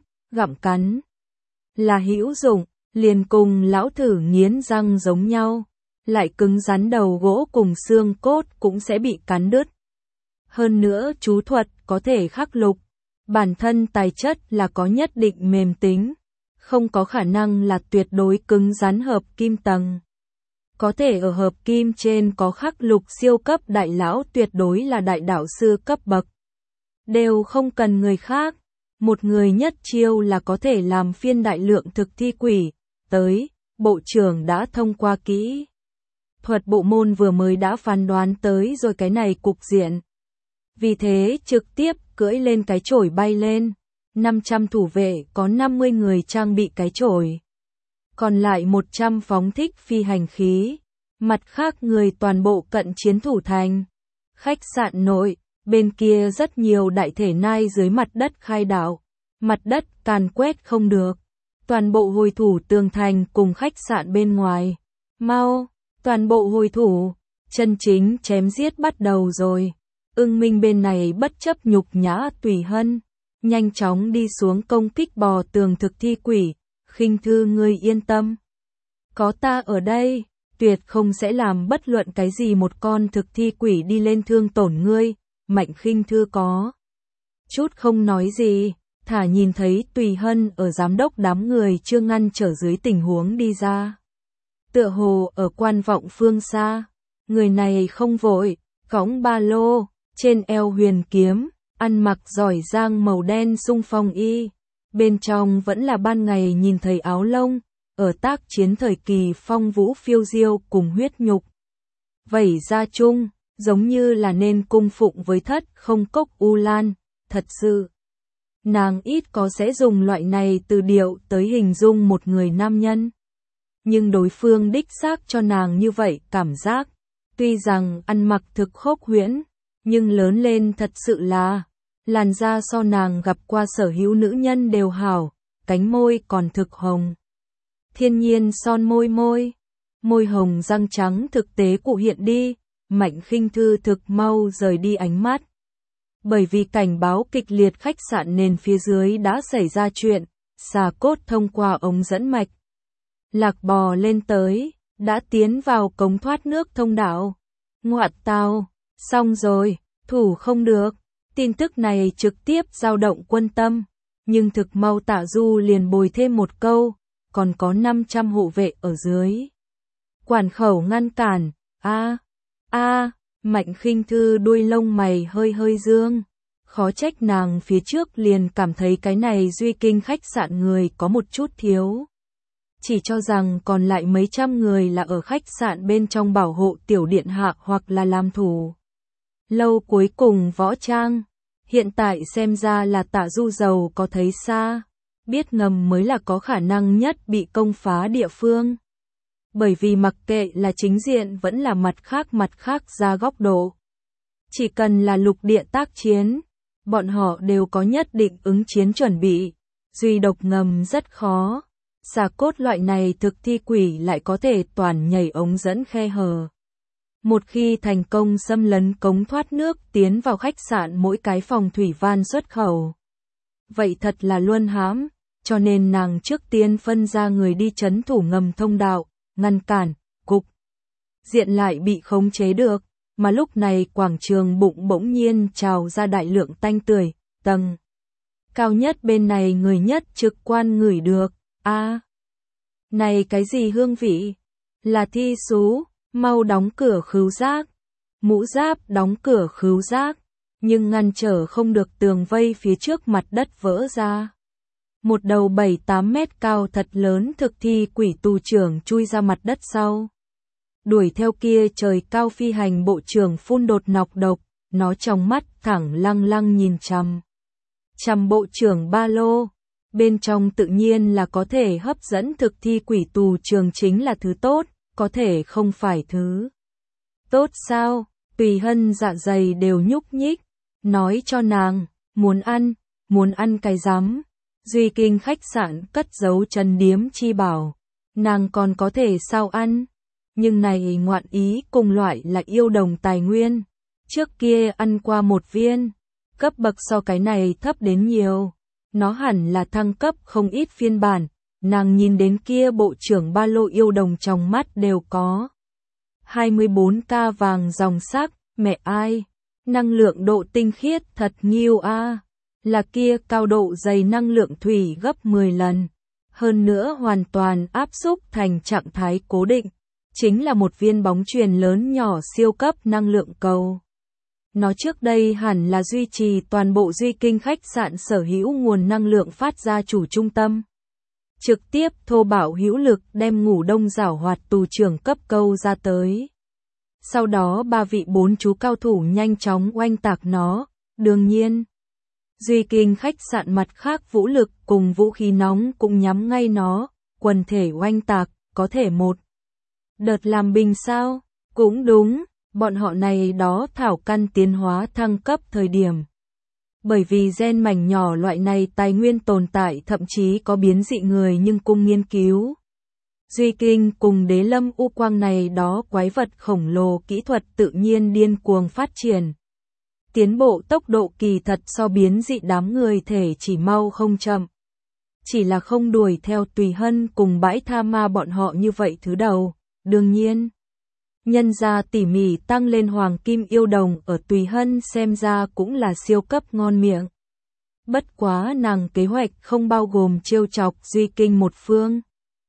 cắn. Là hữu dụng, liền cùng lão thử nghiến răng giống nhau, lại cứng rắn đầu gỗ cùng xương cốt cũng sẽ bị cắn đứt. Hơn nữa chú thuật có thể khắc lục, bản thân tài chất là có nhất định mềm tính, không có khả năng là tuyệt đối cứng rắn hợp kim tầng. Có thể ở hợp kim trên có khắc lục siêu cấp đại lão tuyệt đối là đại đạo sư cấp bậc. Đều không cần người khác, một người nhất chiêu là có thể làm phiên đại lượng thực thi quỷ, tới, bộ trưởng đã thông qua kỹ thuật bộ môn vừa mới đã phán đoán tới rồi cái này cục diện. Vì thế trực tiếp cưỡi lên cái chổi bay lên, 500 thủ vệ có 50 người trang bị cái chổi. Còn lại 100 phóng thích phi hành khí, mặt khác người toàn bộ cận chiến thủ thành. Khách sạn nội, bên kia rất nhiều đại thể nai dưới mặt đất khai đạo, mặt đất càn quét không được. Toàn bộ hồi thủ tường thành cùng khách sạn bên ngoài. Mau, toàn bộ hồi thủ, chân chính chém giết bắt đầu rồi. Ưng Minh bên này bất chấp nhục nhã Tùy Hân, nhanh chóng đi xuống công kích bò tường thực thi quỷ. Khinh Thư ngươi yên tâm. Có ta ở đây, tuyệt không sẽ làm bất luận cái gì một con thực thi quỷ đi lên thương tổn ngươi. Mạnh Khinh Thư có chút không nói gì, thả nhìn thấy Tùy Hân ở giám đốc đám người chưa ngăn trở dưới tình huống đi ra. Tựa hồ ở quan vọng phương xa, người này không vội, cõng ba lô, trên eo huyền kiếm, ăn mặc giỏi giang màu đen xung phong y. Bên trong vẫn là ban ngày nhìn thấy áo lông, ở tác chiến thời kỳ phong vũ phiêu diêu cùng huyết nhục. Vẩy ra chung, giống như là nên cung phụng với thất không cốc U Lan, thật sự. Nàng ít có sẽ dùng loại này từ điệu tới hình dung một người nam nhân. Nhưng đối phương đích xác cho nàng như vậy cảm giác, tuy rằng ăn mặc thực khốc huyễn, nhưng lớn lên thật sự là, làn da so nàng gặp qua sở hữu nữ nhân đều hảo, cánh môi còn thực hồng. Thiên nhiên son môi hồng răng trắng thực tế cụ hiện đi, Mạnh Khinh Thư thực mau rời đi ánh mắt. Bởi vì cảnh báo kịch liệt khách sạn nền phía dưới đã xảy ra chuyện, xà cốt thông qua ống dẫn mạch. Lạc bò lên tới, đã tiến vào cống thoát nước thông đạo. Ngoạn tào, xong rồi, thủ không được. Tin tức này trực tiếp dao động quân tâm, nhưng thực mau Tạ Du liền bồi thêm một câu, còn có 500 hộ vệ ở dưới. Quản khẩu ngăn cản, Mạnh Khinh Thư đuôi lông mày hơi dương, khó trách nàng phía trước liền cảm thấy cái này Duy Kinh khách sạn người có một chút thiếu. Chỉ cho rằng còn lại mấy trăm người là ở khách sạn bên trong bảo hộ tiểu điện hạ hoặc là làm thủ. Lâu cuối cùng võ trang, hiện tại xem ra là Tạ Du giàu có thấy xa, biết ngầm mới là có khả năng nhất bị công phá địa phương. Bởi vì mặc kệ là chính diện vẫn là mặt khác ra góc độ. Chỉ cần là lục địa tác chiến, bọn họ đều có nhất định ứng chiến chuẩn bị, duy độc ngầm rất khó. Xà cốt loại này thực thi quỷ lại có thể toàn nhảy ống dẫn khe hở. Một khi thành công xâm lấn cống thoát nước tiến vào khách sạn mỗi cái phòng thủy van xuất khẩu. Vậy thật là luân hãm, cho nên nàng trước tiên phân ra người đi trấn thủ ngầm thông đạo, ngăn cản, cục diện lại bị khống chế được, mà lúc này quảng trường bụng bỗng nhiên trào ra đại lượng tanh tưởi, tầng cao nhất bên này người nhất trực quan ngửi được, này cái gì hương vị? Là thi sú, mau đóng cửa khứu giác. Mũ giáp đóng cửa khứu giác, nhưng ngăn trở không được tường vây phía trước mặt đất vỡ ra. Một đầu 7-8 mét cao thật lớn thực thi quỷ tù trưởng chui ra mặt đất sau. Đuổi theo kia trời cao phi hành bộ trưởng phun đột nọc độc, nó trong mắt thẳng lăng nhìn chằm bộ trưởng ba lô. Bên trong tự nhiên là có thể hấp dẫn thực thi quỷ tù trường chính là thứ tốt, có thể không phải thứ tốt sao? Tùy Hân dạ dày đều nhúc nhích, nói cho nàng, muốn ăn cái rắm. Duy Kinh khách sạn cất giấu trần điếm chi bảo, nàng còn có thể sao ăn, nhưng này ngoạn ý cùng loại là yêu đồng tài nguyên, trước kia ăn qua một viên, cấp bậc so cái này thấp đến nhiều. Nó hẳn là thăng cấp không ít phiên bản, nàng nhìn đến kia bộ trưởng ba lô yêu đồng trong mắt đều có 24K vàng dòng sắc, mẹ ai, năng lượng độ tinh khiết thật nghiêu là kia cao độ dày năng lượng thủy gấp 10 lần, hơn nữa hoàn toàn áp xúc thành trạng thái cố định, chính là một viên bóng chuyền lớn nhỏ siêu cấp năng lượng cầu. Nó trước đây hẳn là duy trì toàn bộ Duy Kinh khách sạn sở hữu nguồn năng lượng phát ra chủ trung tâm. trực tiếp thô bạo hữu lực đem Ngủ Đông giảo hoạt tù trưởng cấp câu ra tới. Sau đó 3 vị 4 chú cao thủ nhanh chóng oanh tạc nó, đương nhiên. Duy Kinh khách sạn mặt khác vũ lực cùng vũ khí nóng cũng nhắm ngay nó, quần thể oanh tạc, có thể một đợt làm bình sao? Cũng đúng, bọn họ này đó thảo căn tiến hóa thăng cấp thời điểm. Bởi vì gen mảnh nhỏ loại này tài nguyên tồn tại thậm chí có biến dị người nhưng cung nghiên cứu. Duy Kinh cùng Đế Lâm U Quang này đó quái vật khổng lồ kỹ thuật tự nhiên điên cuồng phát triển. Tiến bộ tốc độ kỳ thật so biến dị đám người thể chỉ mau không chậm. Chỉ là không đuổi theo Tùy Hân cùng Bãi Tha Ma bọn họ như vậy thứ đầu, đương nhiên. Nhân ra tỉ mỉ tăng lên hoàng kim yêu đồng ở Tùy Hân xem ra cũng là siêu cấp ngon miệng. Bất quá nàng kế hoạch không bao gồm trêu chọc Duy Kinh một phương.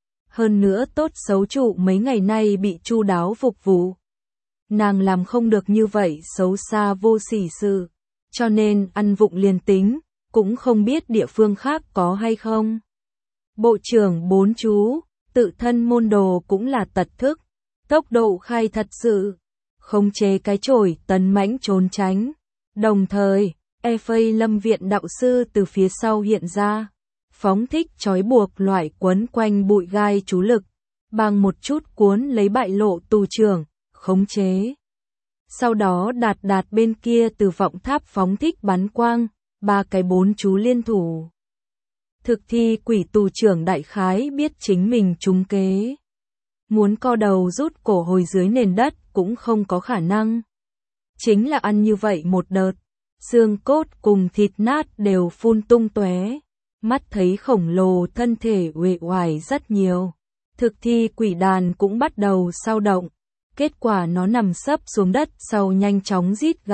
Hơn nữa tốt xấu trụ mấy ngày nay bị chu đáo phục vụ. Nàng làm không được như vậy xấu xa vô sỉ sự, cho nên ăn vụng liền tính, cũng không biết địa phương khác có hay không. Bộ trưởng 4 chú, tự thân môn đồ cũng là tật thức, tốc độ khai thật sự, khống chế cái chổi tấn mãnh trốn tránh. Đồng thời, Phây Lâm viện đạo sư từ phía sau hiện ra, phóng thích trói buộc loại quấn quanh bụi gai chú lực, bằng một chút cuốn lấy bại lộ tù trưởng, khống chế. Sau đó đạt bên kia từ vọng tháp phóng thích bắn quang, 3 cái 4 chú liên thủ. Thực thi quỷ tù trưởng đại khái biết chính mình trúng kế. Muốn co đầu rút cổ hồi dưới nền đất cũng không có khả năng. Chính là ăn như vậy một đợt, xương cốt cùng thịt nát đều phun tung tóe, mắt thấy khổng lồ thân thể uể oải rất nhiều. Thực thi quỷ đàn cũng bắt đầu sao động, kết quả nó nằm sấp xuống đất sau nhanh chóng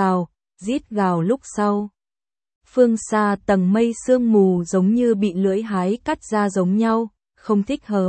rít gào lúc sau. Phương xa tầng mây sương mù giống như bị lưỡi hái cắt ra giống nhau, không thích hợp.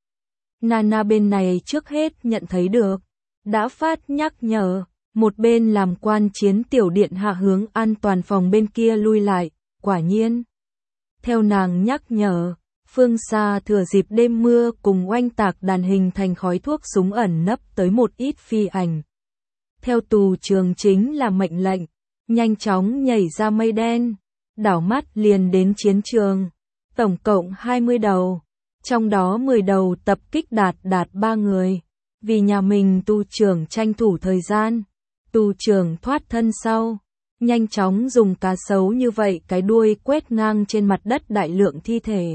Nana bên này trước hết nhận thấy được, đã phát nhắc nhở, một bên làm quan chiến tiểu điện hạ hướng an toàn phòng bên kia lui lại, quả nhiên. Theo nàng nhắc nhở, phương xa thừa dịp đêm mưa cùng oanh tạc đàn hình thành khói thuốc súng ẩn nấp tới một ít phi ảnh. Theo tù trường chính là mệnh lệnh, nhanh chóng nhảy ra mây đen, đảo mắt liền đến chiến trường, tổng cộng 20 đầu. Trong đó 10 đầu tập kích đạt 3 người, vì nhà mình tu trưởng tranh thủ thời gian, tu trưởng thoát thân sau, nhanh chóng dùng cá sấu như vậy cái đuôi quét ngang trên mặt đất đại lượng thi thể.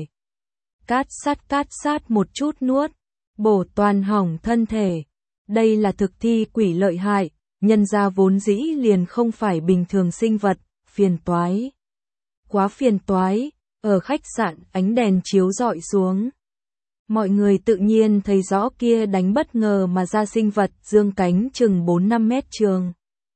Cát sát một chút nuốt, bổ toàn hỏng thân thể. Đây là thực thi quỷ lợi hại, nhân ra vốn dĩ liền không phải bình thường sinh vật, phiền toái. Quá phiền toái, ở khách sạn ánh đèn chiếu rọi xuống. Mọi người tự nhiên thấy rõ kia đánh bất ngờ mà ra sinh vật dương cánh chừng 4-5 mét trường.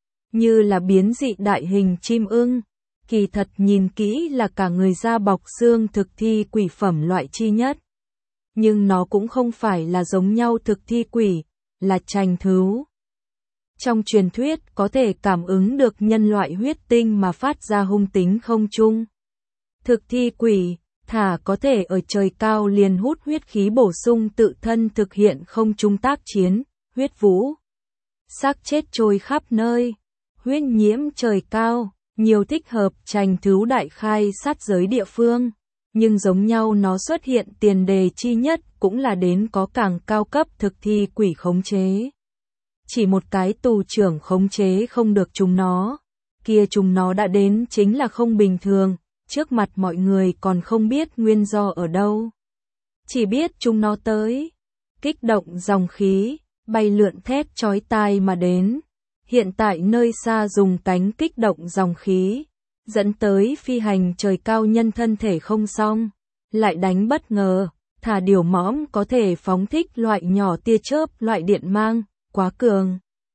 Như là biến dị đại hình chim ưng, kỳ thật nhìn kỹ là cả người da bọc xương thực thi quỷ phẩm loại chi nhất. Nhưng nó cũng không phải là giống nhau thực thi quỷ, là trành thứu. Trong truyền thuyết có thể cảm ứng được nhân loại huyết tinh mà phát ra hung tính không chung. Thực thi quỷ thả có thể ở trời cao liền hút huyết khí bổ sung tự thân thực hiện không chung tác chiến, huyết vũ. Xác chết trôi khắp nơi, huyết nhiễm trời cao, nhiều thích hợp trành thứu đại khai sát giới địa phương. Nhưng giống nhau nó xuất hiện tiền đề chi nhất cũng là đến có càng cao cấp thực thi quỷ khống chế. Chỉ một cái tù trưởng khống chế không được chúng nó, kia chúng nó đã đến chính là không bình thường. Trước mặt mọi người còn không biết nguyên do ở đâu. Chỉ biết chúng nó tới. Kích động dòng khí, bay lượn thét chói tai mà đến. Hiện tại nơi xa dùng cánh kích động dòng khí, dẫn tới phi hành trời cao nhân thân thể không xong. Lại đánh bất ngờ, thả điều mõm có thể phóng thích loại nhỏ tia chớp loại điện mang, quá cường.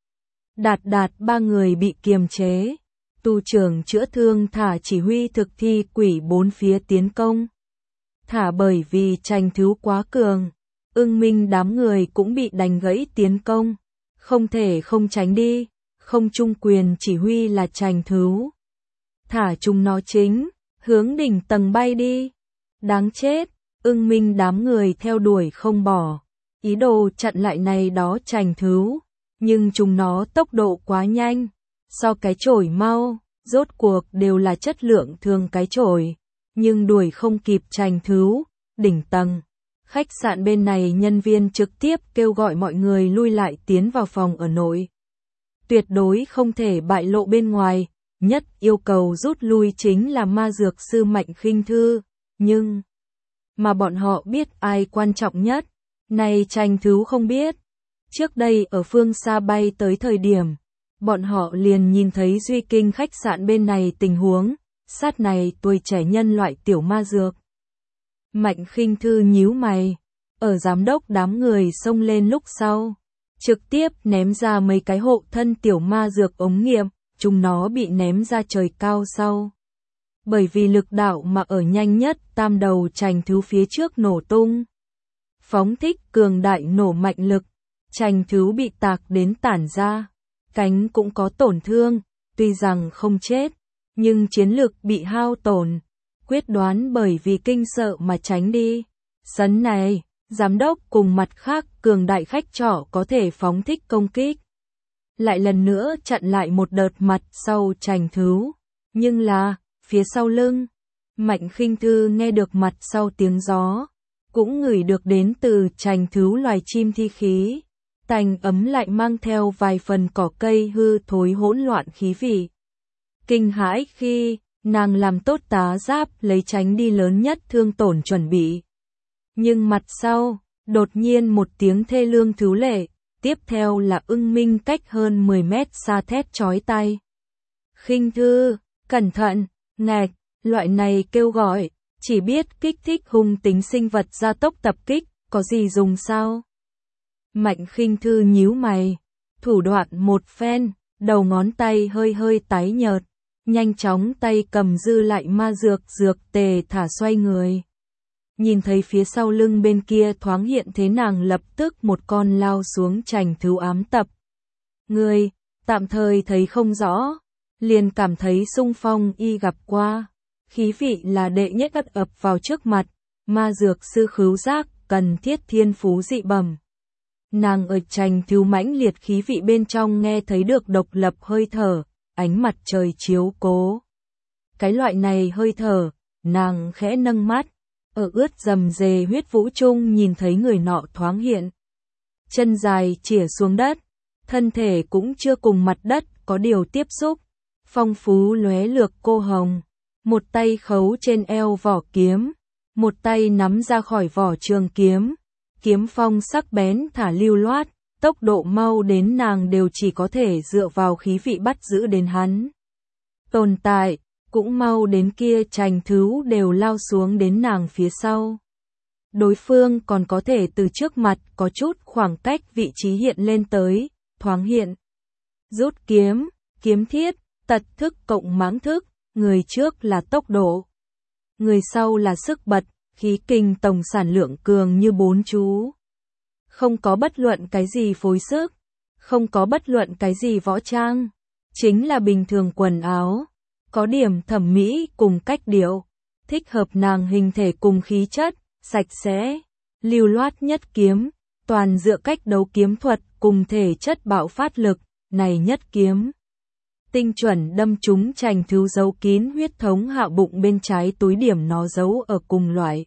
Đạt 3 người bị kiềm chế. Tu trưởng chữa thương thả chỉ huy thực thi quỷ 4 phía tiến công. Thả bởi vì trành thứu quá cường, Ưng Minh đám người cũng bị đánh gãy tiến công. Không thể không tránh đi, không chung quyền chỉ huy là trành thứu. Thả chúng nó chính, hướng đỉnh tầng bay đi. Đáng chết, Ưng Minh đám người theo đuổi không bỏ, ý đồ chặn lại này đó Trành Thứu, nhưng chúng nó tốc độ quá nhanh, so cái chổi mau, rốt cuộc đều là chất lượng thường cái chổi, nhưng đuổi không kịp Trành Thứu. Đỉnh tầng khách sạn bên này nhân viên trực tiếp kêu gọi mọi người lui lại tiến vào phòng ở nội. Tuyệt đối không thể bại lộ bên ngoài, nhất yêu cầu rút lui chính là ma dược sư Mạnh Khinh Thư, nhưng mà bọn họ biết ai quan trọng nhất, này Trành Thứu không biết. Trước đây ở phương xa bay tới thời điểm, bọn họ liền nhìn thấy Duy Kinh khách sạn bên này tình huống, sát này tuổi trẻ nhân loại tiểu ma dược. Mạnh Khinh Thư nhíu mày, ở giám đốc đám người xông lên lúc sau, trực tiếp ném ra mấy cái hộ thân tiểu ma dược ống nghiệm, chúng nó bị ném ra trời cao sau. Bởi vì lực đạo mà ở nhanh nhất tam đầu Trành Thứu phía trước nổ tung. Phóng thích cường đại nổ mạnh lực, Trành Thứu bị tạc đến tản ra, cánh cũng có tổn thương, tuy rằng không chết, nhưng chiến lực bị hao tổn. Quyết đoán bởi vì kinh sợ mà tránh đi. Sấn này, giám đốc cùng mặt khác cường đại khách trọ có thể phóng thích công kích. Lại lần nữa chặn lại một đợt mặt sau Trành Thứu. Nhưng là, phía sau lưng, Mạnh Khinh Thư nghe được mặt sau tiếng gió, cũng ngửi được đến từ Trành Thứu loài chim thi khí. Tành ấm lại mang theo vài phần cỏ cây hư thối hỗn loạn khí vị. Kinh hãi khi nàng làm tốt tá giáp lấy tránh đi lớn nhất thương tổn chuẩn bị. Nhưng mặt sau, đột nhiên một tiếng thê lương thú lệ, tiếp theo là Ưng Minh cách hơn 10 mét xa thét chói tai. Khinh Thư, cẩn thận, ngạch, loại này kêu gọi, chỉ biết kích thích hung tính sinh vật gia tốc tập kích, có gì dùng sao? Mạnh Khinh Thư nhíu mày, thủ đoạn một phen, đầu ngón tay hơi hơi tái nhợt. Nhanh chóng tay cầm dư lại ma dược tề thả xoay người. Nhìn thấy phía sau lưng bên kia thoáng hiện thế nàng lập tức một con lao xuống Trành Thứu ám tập. Người, tạm thời thấy không rõ, liền cảm thấy xung phong y gặp qua. Khí vị là đệ nhất ập vào trước mặt, ma dược sư khứu giác cần thiết thiên phú dị bẩm. Nàng ở Trành Thứu mãnh liệt khí vị bên trong nghe thấy được độc lập hơi thở. Ánh mặt trời chiếu cố. Cái loại này hơi thở, nàng khẽ nâng mắt, ở ướt rầm rề huyết vũ trung nhìn thấy người nọ thoáng hiện. Chân dài chĩa xuống đất, thân thể cũng chưa cùng mặt đất có điều tiếp xúc. Phong phú lóe lược cô hồng, một tay khấu trên eo vỏ kiếm, một tay nắm ra khỏi vỏ trường kiếm. Kiếm phong sắc bén thả lưu loát. Tốc độ mau đến nàng đều chỉ có thể dựa vào khí vị bắt giữ đến hắn. Tồn tại, cũng mau đến kia Trành Thứu đều lao xuống đến nàng phía sau. Đối phương còn có thể từ trước mặt có chút khoảng cách vị trí hiện lên tới, thoáng hiện. Rút kiếm, kiếm thiết, tật thức cộng mãng thức, người trước là tốc độ. Người sau là sức bật, khí kinh tổng sản lượng cường như bốn chú. Không có bất luận cái gì phối sức, không có bất luận cái gì võ trang, chính là bình thường quần áo, có điểm thẩm mỹ cùng cách điệu, thích hợp nàng hình thể cùng khí chất, sạch sẽ, lưu loát nhất kiếm, toàn dựa cách đấu kiếm thuật cùng thể chất bạo phát lực, này nhất kiếm. Tinh chuẩn đâm trúng Trành Thứu giấu kín huyết thống hạ bụng bên trái túi điểm nó giấu ở cùng loại.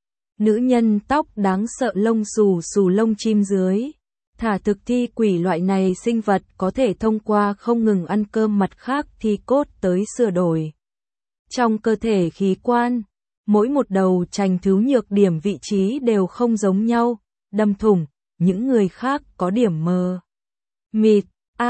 Nữ nhân tóc đáng sợ lông xù xù lông chim dưới. Thả thực thi quỷ loại này sinh vật có thể thông qua không ngừng ăn cơm mặt khác thi cốt tới sửa đổi. Trong cơ thể khí quan, mỗi một đầu Trành Thứu nhược điểm vị trí đều không giống nhau, đâm thủng, những người khác có điểm mờ. Mịt,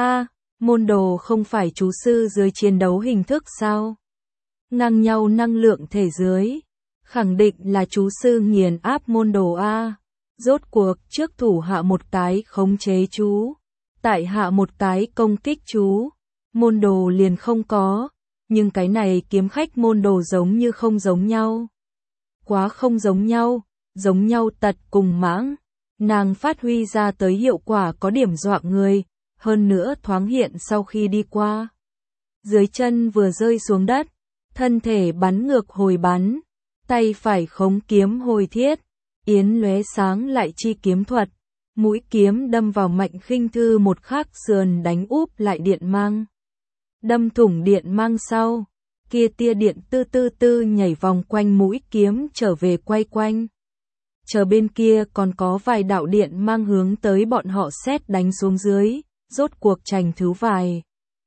môn đồ không phải chú sư dưới chiến đấu hình thức sao? Ngang nhau năng lượng thể dưới. Khẳng định là chú sư nghiền áp môn đồ A. Rốt cuộc trước thủ hạ một cái khống chế chú, tại hạ một cái công kích chú. Môn đồ liền không có, nhưng cái này kiếm khách môn đồ giống như không giống nhau. Quá không giống nhau tật cùng mãng. Nàng phát huy ra tới hiệu quả có điểm dọa người, hơn nữa thoáng hiện sau khi đi qua. Dưới chân vừa rơi xuống đất, thân thể bắn ngược hồi bắn. Tay phải khống kiếm hồi thiết, Yến lóe sáng lại chi kiếm thuật, mũi kiếm đâm vào Mạnh Khinh Thư một khắc sườn đánh úp lại điện mang. Đâm thủng điện mang sau, kia tia điện tư tư tư nhảy vòng quanh mũi kiếm trở về quay quanh. Chờ bên kia còn có vài đạo điện mang hướng tới bọn họ sét đánh xuống dưới, rốt cuộc Trành Thứ vài.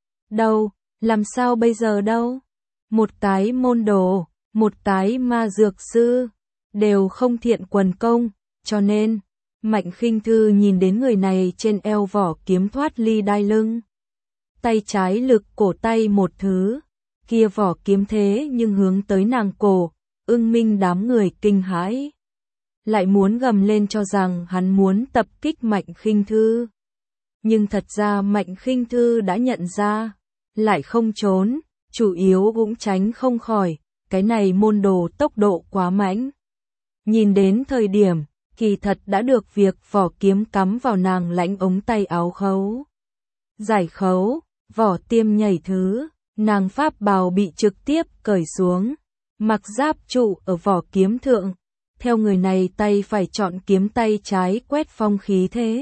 Đâu, làm sao bây giờ đâu? Một cái môn đồ, một cái ma dược sư, đều không thiện quần công, cho nên, Mạnh Khinh Thư nhìn đến người này trên eo vỏ kiếm thoát ly đai lưng. Tay trái lực cổ tay một thứ, kia vỏ kiếm thế nhưng hướng tới nàng cổ, Ưng Minh đám người kinh hãi. Lại muốn gầm lên cho rằng hắn muốn tập kích Mạnh Khinh Thư. Nhưng thật ra Mạnh Khinh Thư đã nhận ra, lại không trốn, chủ yếu cũng tránh không khỏi, cái này môn đồ tốc độ quá mãnh. Nhìn đến thời điểm, kỳ thật đã được việc vỏ kiếm cắm vào nàng lãnh ống tay áo khấu. Giải khấu, vỏ tiêm nhảy thứ, nàng pháp bào bị trực tiếp cởi xuống, mặc giáp trụ ở vỏ kiếm thượng. Theo người này tay phải chọn kiếm tay trái quét phong khí thế.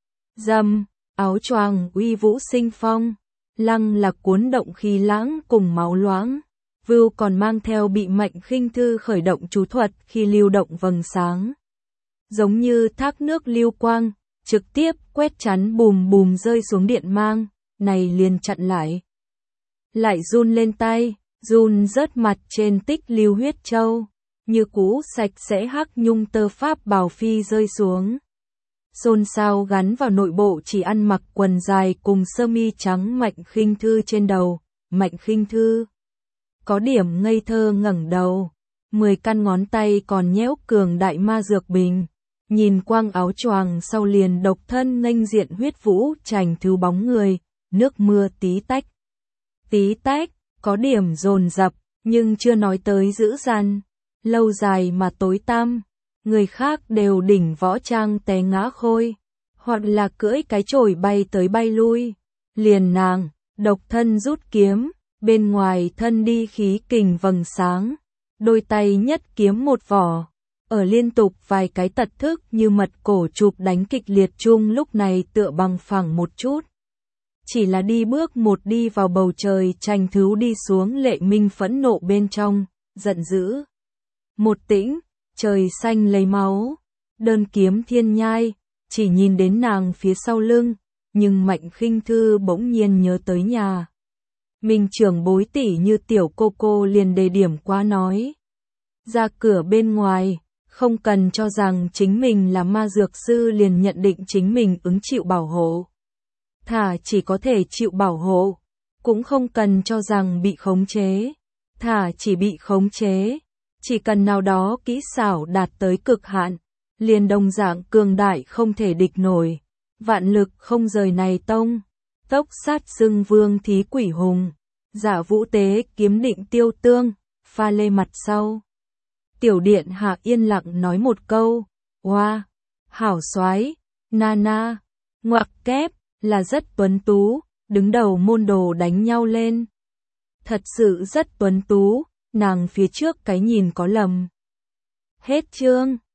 Dầm, áo choàng uy vũ sinh phong, lăng là cuốn động khí lãng cùng máu loãng. Vưu còn mang theo bị Mạnh Khinh Thư khởi động chú thuật khi lưu động vầng sáng. Giống như thác nước lưu quang, trực tiếp quét chắn bùm bùm rơi xuống điện mang, này liền chặn lại. Lại run lên tay, run rớt mặt trên tích lưu huyết châu, như cũ sạch sẽ hắc nhung tơ pháp bào phi rơi xuống. Xôn xao gắn vào nội bộ chỉ ăn mặc quần dài cùng sơ mi trắng Mạnh Khinh Thư trên đầu, Mạnh Khinh Thư. Có điểm ngây thơ ngẩng đầu, 10 căn ngón tay còn nhéo cường đại ma dược bình, nhìn quang áo choàng sau liền độc thân nghênh diện huyết vũ Trành Thứ bóng người, nước mưa tí tách. Tí tách, có điểm dồn dập, nhưng chưa nói tới dữ dằn, lâu dài mà tối tăm, người khác đều đỉnh võ trang té ngã khôi, hoặc là cưỡi cái chổi bay tới bay lui, liền nàng, độc thân rút kiếm. Bên ngoài thân đi khí kình vầng sáng, đôi tay nhất kiếm một vỏ, ở liên tục vài cái tật thức như mật cổ chụp đánh kịch liệt chung lúc này tựa bằng phẳng một chút. Chỉ là đi bước một đi vào bầu trời Trành Thứ đi xuống lệ minh phẫn nộ bên trong, giận dữ. Một tĩnh, trời xanh lấy máu, đơn kiếm thiên nhai, chỉ nhìn đến nàng phía sau lưng, nhưng Mạnh Khinh Thư bỗng nhiên nhớ tới nhà. Mình trưởng bối tỷ như tiểu cô liền đề điểm quá nói. Ra cửa bên ngoài, không cần cho rằng chính mình là ma dược sư liền nhận định chính mình ứng chịu bảo hộ. Thả chỉ có thể chịu bảo hộ, cũng không cần cho rằng bị khống chế. Thả chỉ bị khống chế, chỉ cần nào đó kỹ xảo đạt tới cực hạn, liền đồng dạng cường đại không thể địch nổi. Vạn lực không rời này tông. Tốc sát xưng vương thí quỷ hùng, giả vũ tế kiếm định tiêu tương, pha lê mặt sau. Tiểu điện hạ yên lặng nói một câu, hoa, hảo soái, na, ngoặc kép, là rất tuấn tú, đứng đầu môn đồ đánh nhau lên. Thật sự rất tuấn tú, nàng phía trước cái nhìn có lầm. Hết chương.